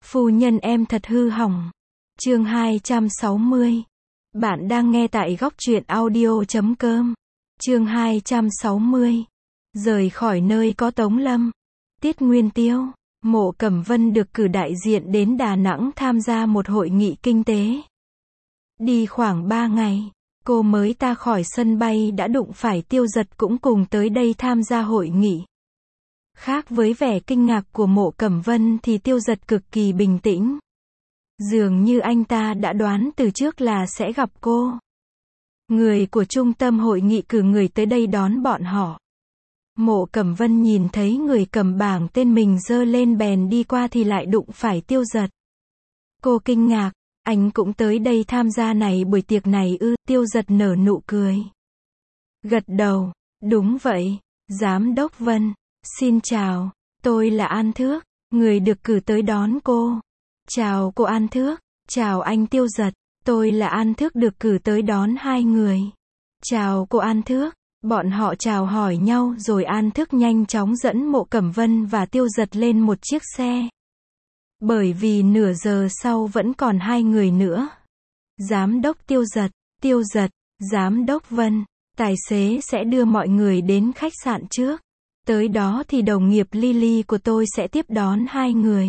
Phu nhân em thật hư hỏng. Chương 260. Bạn đang nghe tại góc truyện audio.com. Chương 260. Rời khỏi nơi có Tống Lâm. Tiết Nguyên Tiêu, Mộ Cẩm Vân được cử đại diện đến Đà Nẵng tham gia một hội nghị kinh tế. Đi khoảng 3 ngày, cô mới ta khỏi sân bay đã đụng phải Tiêu Dật cũng cùng tới đây tham gia hội nghị. Khác với vẻ kinh ngạc của Mộ Cẩm Vân thì Tiêu Dật cực kỳ bình tĩnh. Dường như anh ta đã đoán từ trước là sẽ gặp cô. Người của trung tâm hội nghị cử người tới đây đón bọn họ. Mộ Cẩm Vân nhìn thấy người cầm bảng tên mình giơ lên bèn đi qua thì lại đụng phải Tiêu Dật. Cô kinh ngạc, anh cũng tới đây tham gia buổi tiệc này ư? Tiêu Dật nở nụ cười. Gật đầu, đúng vậy, Giám đốc Vân, xin chào, tôi là An Thước, người được cử tới đón cô. Chào cô An Thước, chào anh Tiêu Dật, tôi là An Thước được cử tới đón hai người. Chào cô An Thước. Bọn họ chào hỏi nhau rồi An Thước nhanh chóng dẫn Mộ Cẩm Vân và Tiêu Dật lên một chiếc xe. Bởi vì nửa giờ sau vẫn còn hai người nữa. Giám đốc Tiêu Dật, Giám đốc Vân, tài xế sẽ đưa mọi người đến khách sạn trước. Tới đó thì đồng nghiệp Lily của tôi sẽ tiếp đón hai người.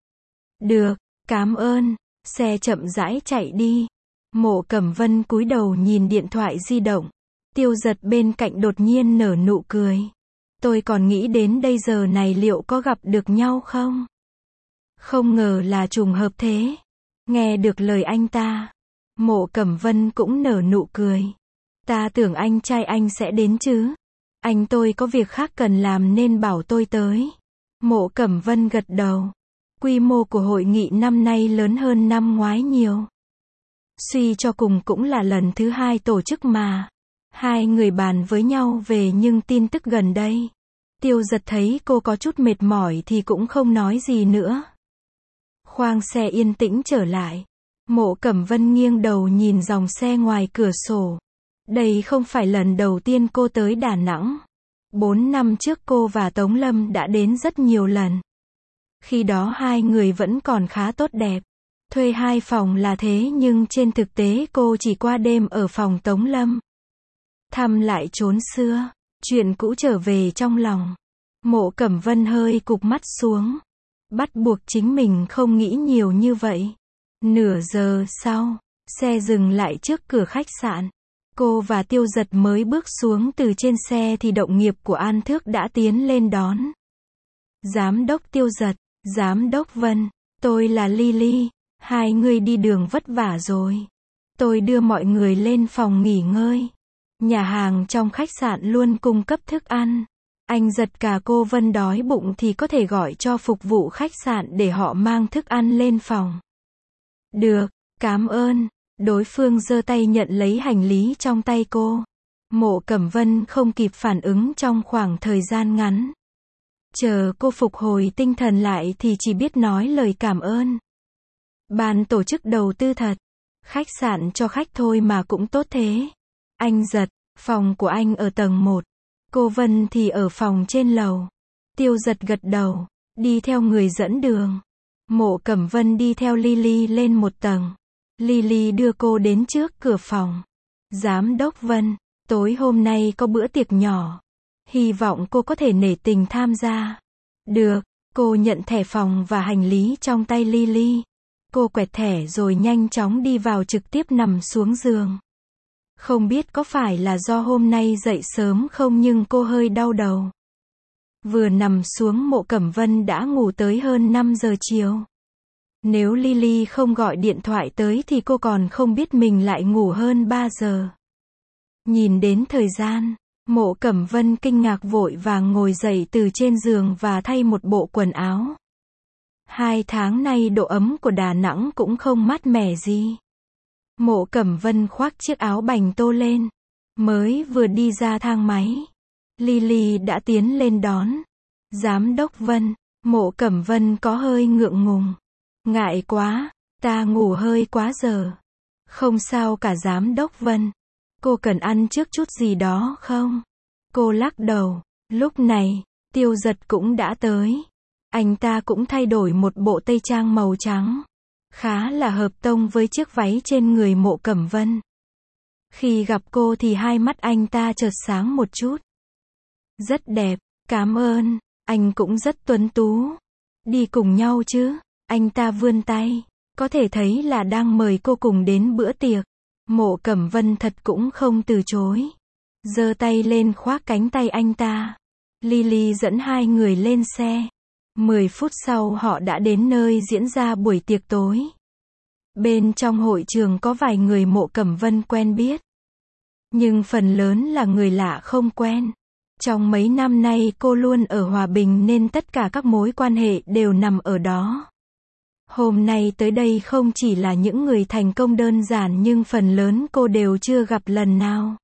Được, cảm ơn. Xe chậm rãi chạy đi. Mộ Cẩm Vân cúi đầu nhìn điện thoại di động. Tiêu Dật bên cạnh đột nhiên nở nụ cười. Tôi còn nghĩ đến đây giờ này liệu có gặp được nhau không? Không ngờ là trùng hợp thế. Nghe được lời anh ta, Mộ Cẩm Vân cũng nở nụ cười. Ta tưởng anh trai anh sẽ đến chứ. Anh tôi có việc khác cần làm nên bảo tôi tới. Mộ Cẩm Vân gật đầu. Quy mô của hội nghị năm nay lớn hơn năm ngoái nhiều. Suy cho cùng cũng là lần thứ 2 tổ chức mà. Hai người bàn với nhau về nhưng tin tức gần đây. Tiêu Dật thấy cô có chút mệt mỏi thì cũng không nói gì nữa. Khoang xe yên tĩnh trở lại. Mộ Cẩm Vân nghiêng đầu nhìn dòng xe ngoài cửa sổ. Đây không phải lần đầu tiên cô tới Đà Nẵng. 4 năm trước cô và Tống Lâm đã đến rất nhiều lần. Khi đó hai người vẫn còn khá tốt đẹp. Thuê 2 phòng là thế nhưng trên thực tế cô chỉ qua đêm ở phòng Tống Lâm. Thăm lại chốn xưa, chuyện cũ trở về trong lòng. Mộ Cẩm Vân hơi cụp mắt xuống. Bắt buộc chính mình không nghĩ nhiều như vậy. Nửa giờ sau, xe dừng lại trước cửa khách sạn. Cô và Tiêu Dật mới bước xuống từ trên xe thì đồng nghiệp của An Thước đã tiến lên đón. Giám đốc Tiêu Dật, Giám đốc Vân, tôi là Lily. Hai người đi đường vất vả rồi. Tôi đưa mọi người lên phòng nghỉ ngơi. Nhà hàng trong khách sạn luôn cung cấp thức ăn. Anh Dật cả cô Vân đói bụng thì có thể gọi cho phục vụ khách sạn để họ mang thức ăn lên phòng. Được, cảm ơn. Đối phương giơ tay nhận lấy hành lý trong tay cô. Mộ Cẩm Vân không kịp phản ứng trong khoảng thời gian ngắn. Chờ cô phục hồi tinh thần lại thì chỉ biết nói lời cảm ơn. Ban tổ chức đầu tư thật. Khách sạn cho khách thôi mà cũng tốt thế. Anh Dật, phòng của anh ở tầng 1. Cô Vân thì ở phòng trên lầu. Tiêu Dật gật đầu, đi theo người dẫn đường. Mộ Cẩm Vân đi theo Lily lên một tầng. Lily đưa cô đến trước cửa phòng. Giám đốc Vân, tối hôm nay có bữa tiệc nhỏ. Hy vọng cô có thể nể tình tham gia. Được, cô nhận thẻ phòng và hành lý trong tay Lily. Cô quẹt thẻ rồi nhanh chóng đi vào trực tiếp nằm xuống giường. Không biết có phải là do hôm nay dậy sớm không nhưng cô hơi đau đầu. Vừa nằm xuống Mộ Cẩm Vân đã ngủ tới hơn 5 giờ chiều. Nếu Lily không gọi điện thoại tới thì cô còn không biết mình lại ngủ hơn 3 giờ. Nhìn đến thời gian, Mộ Cẩm Vân kinh ngạc vội vàng ngồi dậy từ trên giường và thay một bộ quần áo. 2 tháng nay độ ấm của Đà Nẵng cũng không mát mẻ gì. Mộ Cẩm Vân khoác chiếc áo bành tô lên. Mới vừa đi ra thang máy. Lily đã tiến lên đón. Giám đốc Vân, Mộ Cẩm Vân có hơi ngượng ngùng. Ngại quá, ta ngủ hơi quá giờ. Không sao cả Giám đốc Vân. Cô cần ăn trước chút gì đó không? Cô lắc đầu. Lúc này, Tiêu Dật cũng đã tới. Anh ta cũng thay đổi một bộ tây trang màu trắng. Khá là hợp tông với chiếc váy trên người Mộ Cẩm Vân. Khi gặp cô thì hai mắt anh ta chợt sáng một chút. Rất đẹp, cảm ơn, anh cũng rất tuấn tú. Đi cùng nhau chứ? Anh ta vươn tay, có thể thấy là đang mời cô cùng đến bữa tiệc. Mộ Cẩm Vân thật cũng không từ chối. Giơ tay lên khoác cánh tay anh ta. Lily dẫn hai người lên xe. 10 phút sau họ đã đến nơi diễn ra buổi tiệc tối. Bên trong hội trường có vài người Mộ Cẩm Vân quen biết. Nhưng phần lớn là người lạ không quen. Trong mấy năm nay cô luôn ở Hòa Bình nên tất cả các mối quan hệ đều nằm ở đó. Hôm nay tới đây không chỉ là những người thành công đơn giản nhưng phần lớn cô đều chưa gặp lần nào.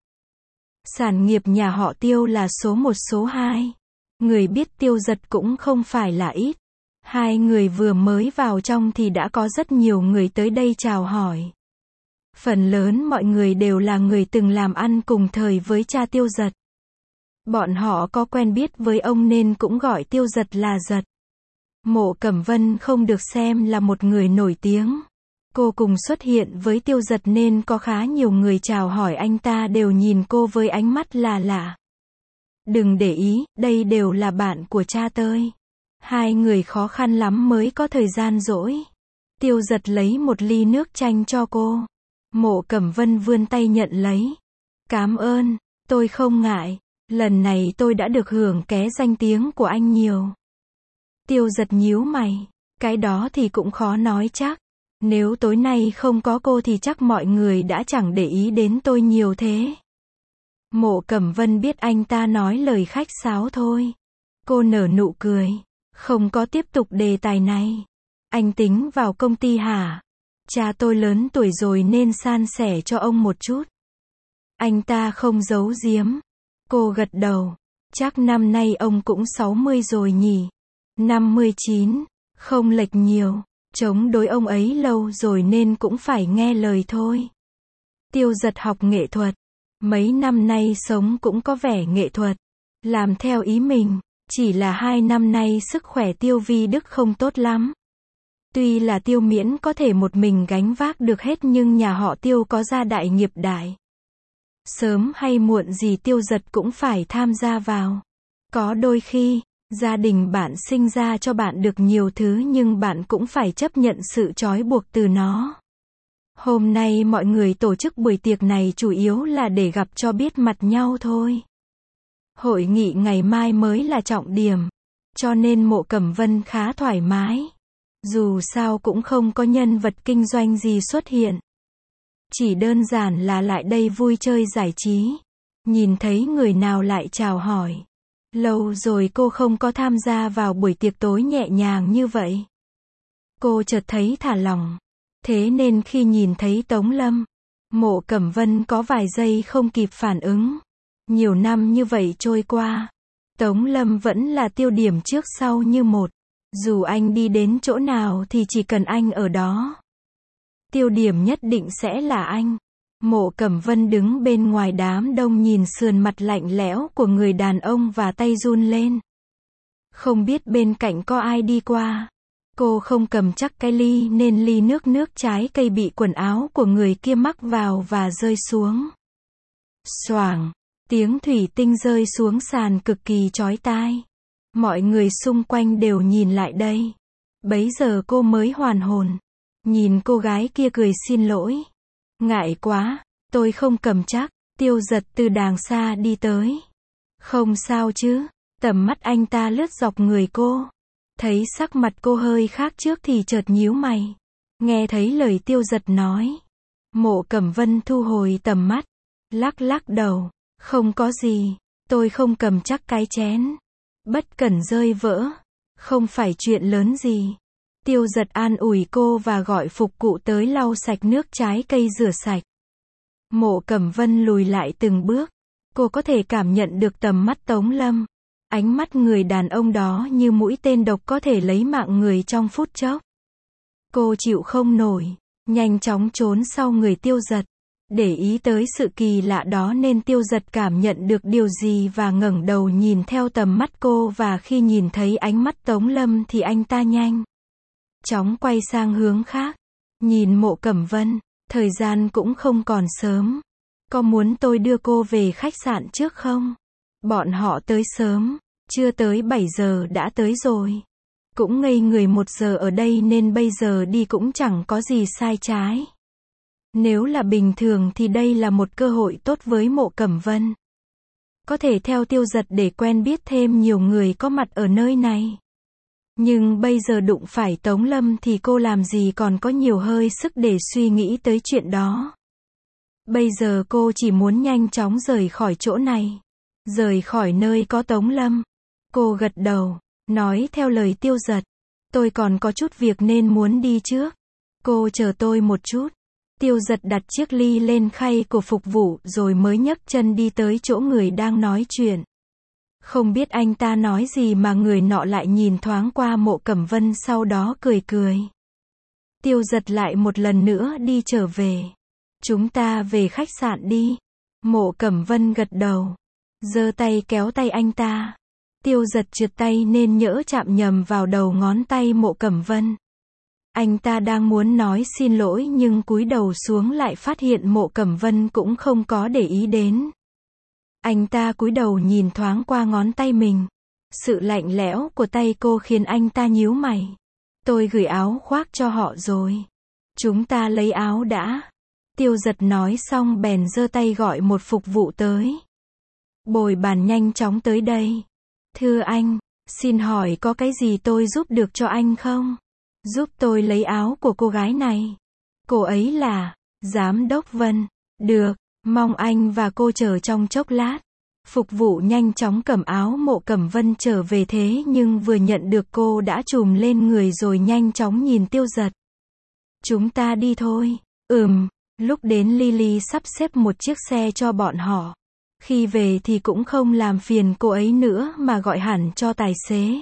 Sản nghiệp nhà họ Tiêu là số 1 số 2. Người biết Tiêu Dật cũng không phải là ít. Hai người vừa mới vào trong thì đã có rất nhiều người tới đây chào hỏi. Phần lớn mọi người đều là người từng làm ăn cùng thời với cha Tiêu Dật. Bọn họ có quen biết với ông nên cũng gọi Tiêu Dật là Dật. Mộ Cẩm Vân không được xem là một người nổi tiếng. Cô cùng xuất hiện với Tiêu Dật nên có khá nhiều người chào hỏi anh ta đều nhìn cô với ánh mắt là lạ. Đừng để ý, đây đều là bạn của cha tôi. Hai người khó khăn lắm mới có thời gian rỗi. Tiêu Dật lấy một ly nước chanh cho cô. Mộ Cẩm Vân vươn tay nhận lấy. Cảm ơn, tôi không ngại. Lần này tôi đã được hưởng ké danh tiếng của anh nhiều. Tiêu Dật nhíu mày. Cái đó thì cũng khó nói chắc. Nếu tối nay không có cô thì chắc mọi người đã chẳng để ý đến tôi nhiều thế. Mộ Cẩm Vân biết anh ta nói lời khách sáo thôi. Cô nở nụ cười. Không có tiếp tục đề tài này. Anh tính vào công ty hả? Cha tôi lớn tuổi rồi nên san sẻ cho ông một chút. Anh ta không giấu giếm. Cô gật đầu. Chắc năm nay ông cũng 60 rồi nhỉ? 59. Không lệch nhiều. Chống đối ông ấy lâu rồi nên cũng phải nghe lời thôi. Tiêu Dật học nghệ thuật. Mấy năm nay sống cũng có vẻ nghệ thuật. Làm theo ý mình. Chỉ là 2 năm nay sức khỏe Tiêu Vi Đức không tốt lắm. Tuy là Tiêu Miễn có thể một mình gánh vác được hết nhưng nhà họ Tiêu có gia đại nghiệp đại. Sớm hay muộn gì Tiêu Dật cũng phải tham gia vào. Có đôi khi, gia đình bạn sinh ra cho bạn được nhiều thứ nhưng bạn cũng phải chấp nhận sự trói buộc từ nó. Hôm nay mọi người tổ chức buổi tiệc này chủ yếu là để gặp cho biết mặt nhau thôi. Hội nghị ngày mai mới là trọng điểm. Cho nên Mộ Cẩm Vân khá thoải mái. Dù sao cũng không có nhân vật kinh doanh gì xuất hiện. Chỉ đơn giản là lại đây vui chơi giải trí. Nhìn thấy người nào lại chào hỏi. Lâu rồi cô không có tham gia vào buổi tiệc tối nhẹ nhàng như vậy. Cô chợt thấy thả lỏng. Thế nên khi nhìn thấy Tống Lâm, Mộ Cẩm Vân có vài giây không kịp phản ứng. Nhiều năm như vậy trôi qua, Tống Lâm vẫn là tiêu điểm trước sau như một. Dù anh đi đến chỗ nào thì chỉ cần anh ở đó. Tiêu điểm nhất định sẽ là anh. Mộ Cẩm Vân đứng bên ngoài đám đông nhìn sườn mặt lạnh lẽo của người đàn ông và tay run lên. Không biết bên cạnh có ai đi qua. Cô không cầm chắc cái ly nên ly nước trái cây bị quần áo của người kia mắc vào và rơi xuống. Xoàng, tiếng thủy tinh rơi xuống sàn cực kỳ chói tai. Mọi người xung quanh đều nhìn lại đây. Bấy giờ cô mới hoàn hồn. Nhìn cô gái kia cười xin lỗi. Ngại quá, tôi không cầm chắc. Tiêu Dật từ đàng xa đi tới. Không sao chứ. Tầm mắt anh ta lướt dọc người cô. Thấy sắc mặt cô hơi khác trước thì chợt nhíu mày. Nghe thấy lời Tiêu Dật nói. Mộ Cẩm Vân thu hồi tầm mắt. Lắc đầu. Không có gì. Tôi không cầm chắc cái chén. Bất cẩn rơi vỡ. Không phải chuyện lớn gì. Tiêu Dật an ủi cô và gọi phục cụ tới lau sạch nước trái cây rửa sạch. Mộ Cẩm Vân lùi lại từng bước. Cô có thể cảm nhận được tầm mắt Tống Lâm. Ánh mắt người đàn ông đó như mũi tên độc có thể lấy mạng người trong phút chốc. Cô chịu không nổi. Nhanh chóng trốn sau người Tiêu Dật. Để ý tới sự kỳ lạ đó nên Tiêu Dật cảm nhận được điều gì và ngẩng đầu nhìn theo tầm mắt cô, và khi nhìn thấy ánh mắt Tống Lâm thì anh ta nhanh chóng quay sang hướng khác. Nhìn Mộ Cẩm Vân, thời gian cũng không còn sớm. Có muốn tôi đưa cô về khách sạn trước không? Bọn họ tới sớm, chưa tới 7 giờ đã tới rồi. Cũng ngây người 1 giờ ở đây nên bây giờ đi cũng chẳng có gì sai trái. Nếu là bình thường thì đây là một cơ hội tốt với Mộ Cẩm Vân. Có thể theo Tiêu Dật để quen biết thêm nhiều người có mặt ở nơi này. Nhưng bây giờ đụng phải Tống Lâm thì cô làm gì còn có nhiều hơi sức để suy nghĩ tới chuyện đó. Bây giờ cô chỉ muốn nhanh chóng rời khỏi chỗ này. Rời khỏi nơi có Tống Lâm. Cô gật đầu, nói theo lời Tiêu Dật. Tôi còn có chút việc nên muốn đi trước. Cô chờ tôi một chút. Tiêu Dật đặt chiếc ly lên khay của phục vụ rồi mới nhấc chân đi tới chỗ người đang nói chuyện. Không biết anh ta nói gì mà người nọ lại nhìn thoáng qua Mộ Cẩm Vân sau đó cười cười. Tiêu Dật lại một lần nữa đi trở về. Chúng ta về khách sạn đi. Mộ Cẩm Vân gật đầu, giơ tay kéo tay anh ta. Tiêu Dật trượt tay nên nhỡ chạm nhầm vào đầu ngón tay Mộ Cẩm Vân. Anh ta đang muốn nói xin lỗi nhưng cúi đầu xuống lại phát hiện Mộ Cẩm Vân cũng không có để ý đến. Anh ta cúi đầu nhìn thoáng qua ngón tay mình. Sự lạnh lẽo của tay cô khiến anh ta nhíu mày. Tôi gửi áo khoác cho họ rồi. Chúng ta lấy áo đã. Tiêu Dật nói xong bèn giơ tay gọi một phục vụ tới. Bồi bàn nhanh chóng tới đây. Thưa anh, xin hỏi có cái gì tôi giúp được cho anh không? Giúp tôi lấy áo của cô gái này. Cô ấy là Giám đốc Vân. Được, mong anh và cô chờ trong chốc lát. Phục vụ nhanh chóng cầm áo Mộ Cẩm Vân trở về, thế nhưng vừa nhận được cô đã trùm lên người rồi nhanh chóng nhìn Tiêu Dật. Chúng ta đi thôi. Lúc đến Lily sắp xếp một chiếc xe cho bọn họ. Khi về thì cũng không làm phiền cô ấy nữa mà gọi hẳn cho tài xế.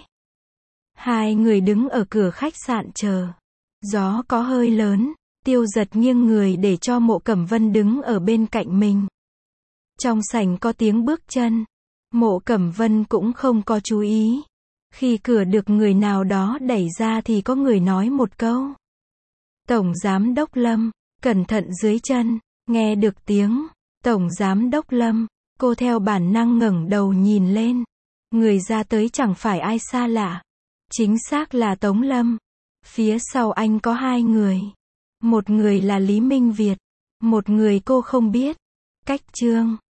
Hai người đứng ở cửa khách sạn chờ. Gió có hơi lớn, Tiêu Dật nghiêng người để cho Mộ Cẩm Vân đứng ở bên cạnh mình. Trong sảnh có tiếng bước chân. Mộ Cẩm Vân cũng không có chú ý. Khi cửa được người nào đó đẩy ra thì có người nói một câu. Tổng Giám đốc Lâm, cẩn thận dưới chân. Nghe được tiếng Tổng Giám đốc Lâm, cô theo bản năng ngẩng đầu nhìn lên. Người ra tới chẳng phải ai xa lạ. Chính xác là Tống Lâm. Phía sau anh có hai người. Một người là Lý Minh Việt. Một người cô không biết. Cách Trương.